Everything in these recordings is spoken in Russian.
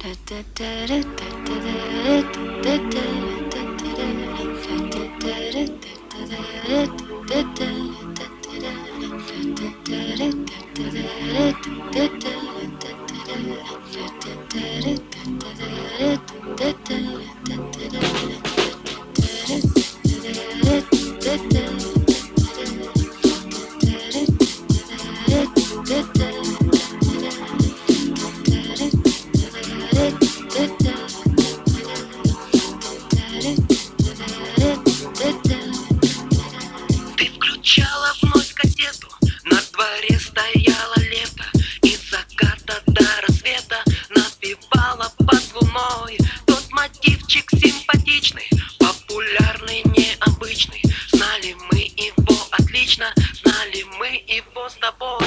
Ты включала вновь кассету, на дворе стояло лето, из заката до рассвета напевала под луной тот мотивчик симпатичный, популярный, необычный. Знали мы его отлично, знали мы его с тобой.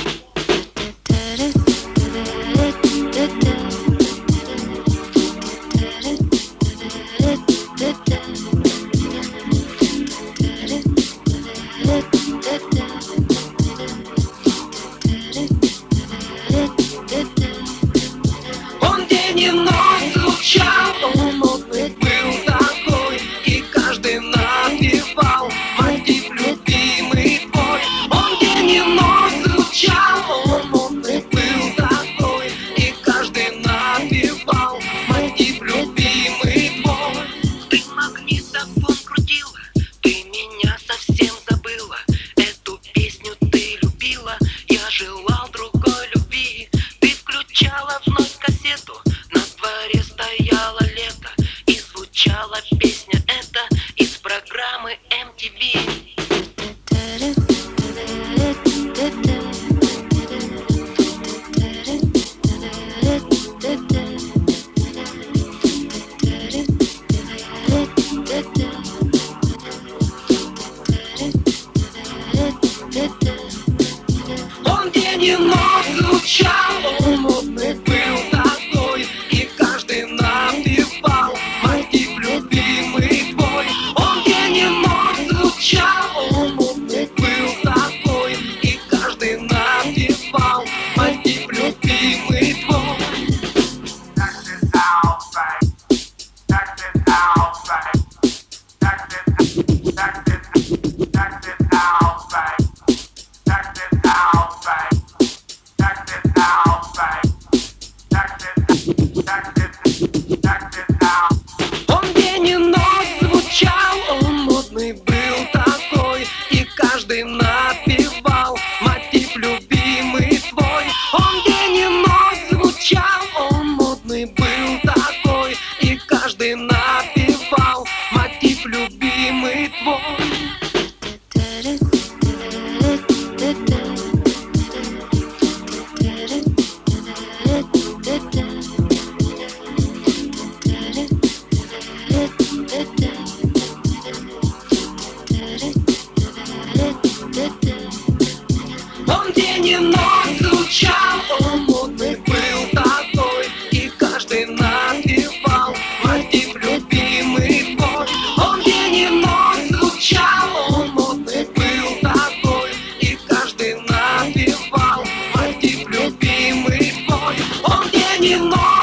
Он день и ночь звучал, он модный был такой, и каждый напевал мотив любимый твой. Он день и ночь звучал, он модный был такой, и каждый напевал мотив любимый твой. Ты магнитофон крутила, ты меня совсем забыла, эту песню ты любила, я желал другой любви. Ты включала вновь кассету, на дворе стояло лето, и звучала песня эта из программы MTV. Он день и ночь звучал, он модный был такой, и каждый напевал мотив любимый твой. Он день и ночь звучал, он модный был такой, и каждый напевал мотив любимый твой. Он день и ночь звучал, он модный был такой, и каждый напевал мотив любимый твой. Он день и ночь звучал, он модный был такой, и каждый напевал мотив любимый твой. Он день и ночь звучал, он модный был такой, и каждый напевал мотив любимый твой. Он день и ночь звучал, он модный был такой, и каждый напевал мотив любимый твой. Он день и ночь.